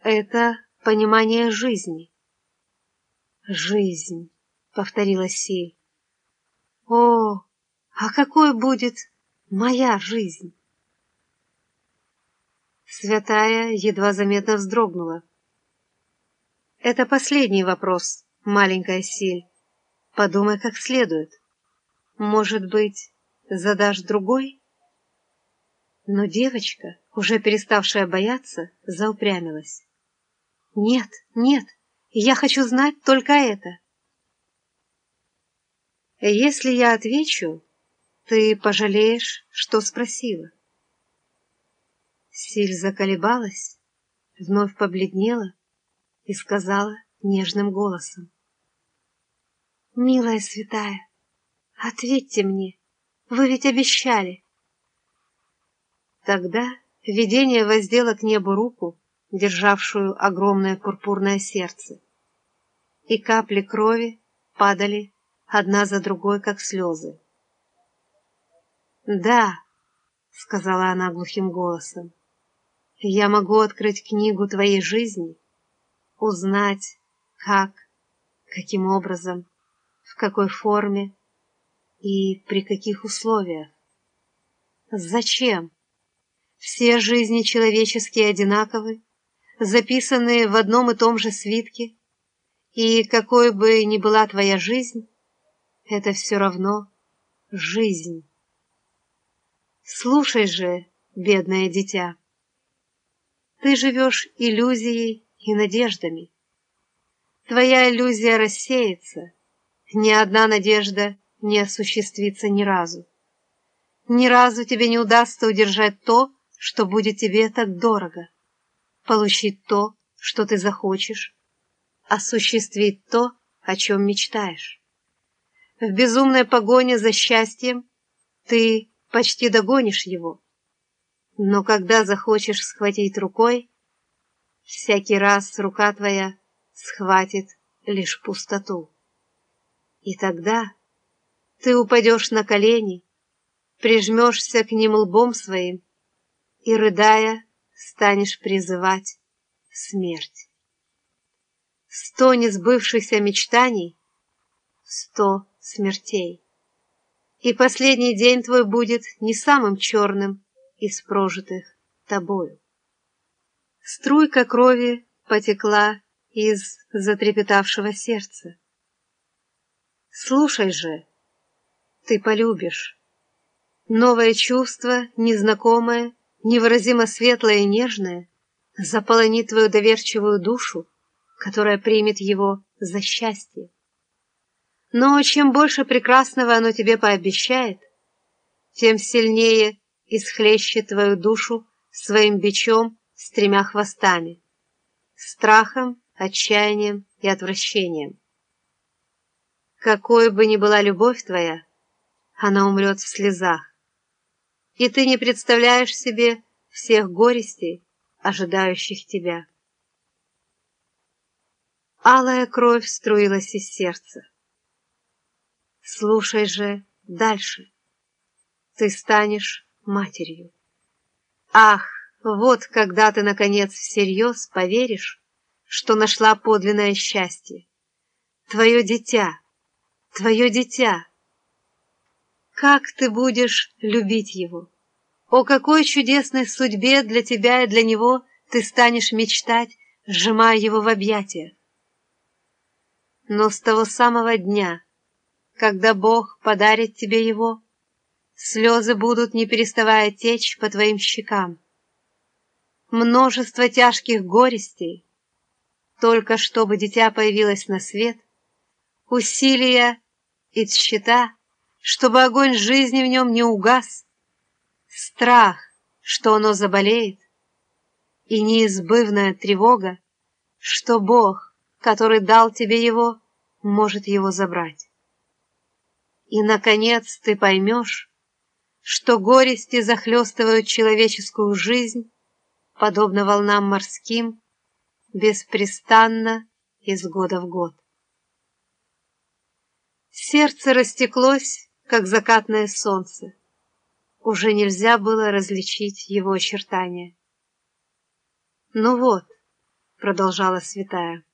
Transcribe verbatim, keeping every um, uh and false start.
Это понимание жизни. «Жизнь», — повторила Силь. «О, а какой будет моя жизнь?» Святая едва заметно вздрогнула. «Это последний вопрос, маленькая Силь. Подумай как следует. Может быть, задашь другой?» Но девочка, уже переставшая бояться, заупрямилась. «Нет, нет, я хочу знать только это». «Если я отвечу, ты пожалеешь, что спросила». Силь заколебалась, вновь побледнела и сказала нежным голосом: «Милая святая, ответьте мне, вы ведь обещали». Тогда видение воздело к небу руку, державшую огромное пурпурное сердце, и капли крови падали одна за другой, как слезы. «Да», — сказала она глухим голосом, — «я могу открыть книгу твоей жизни, узнать, как, каким образом, в какой форме и при каких условиях. Зачем? Все жизни человеческие одинаковы, записанные в одном и том же свитке, и какой бы ни была твоя жизнь, это все равно жизнь. Слушай же, бедное дитя, ты живешь иллюзией и надеждами. Твоя иллюзия рассеется, ни одна надежда не осуществится ни разу. Ни разу тебе не удастся удержать то, что будет тебе так дорого, получить то, что ты захочешь, осуществить то, о чем мечтаешь. В безумной погоне за счастьем ты почти догонишь его, но когда захочешь схватить рукой, всякий раз рука твоя схватит лишь пустоту. И тогда ты упадешь на колени, прижмешься к ним лбом своим и, рыдая, станешь призывать смерть. Сто несбывшихся мечтаний, сто смертей. И последний день твой будет не самым черным из прожитых тобою. Струйка крови потекла из затрепетавшего сердца. Слушай же, ты полюбишь. Новое чувство, незнакомое, невыразимо светлое и нежное, заполонит твою доверчивую душу, которая примет его за счастье. Но чем больше прекрасного оно тебе пообещает, тем сильнее исхлещет твою душу своим бичом с тремя хвостами, страхом, отчаянием и отвращением. Какой бы ни была любовь твоя, она умрет в слезах, и ты не представляешь себе всех горестей, ожидающих тебя. Алая кровь струилась из сердца. Слушай же дальше. Ты станешь матерью. Ах, вот когда ты, наконец, всерьез поверишь, что нашла подлинное счастье. Твое дитя, твое дитя. Как ты будешь любить его? О какой чудесной судьбе для тебя и для него ты станешь мечтать, сжимая его в объятиях. Но с того самого дня, когда Бог подарит тебе его, слезы будут, не переставая, течь по твоим щекам. Множество тяжких горестей, только чтобы дитя появилось на свет, усилия и тщета, чтобы огонь жизни в нем не угас, страх, что оно заболеет, и неизбывная тревога, что Бог, который дал тебе его, может его забрать. И, наконец, ты поймешь, что горести захлестывают человеческую жизнь, подобно волнам морским, беспрестанно из года в год. Сердце растеклось, как закатное солнце. Уже нельзя было различить его очертания. Ну вот, продолжала святая.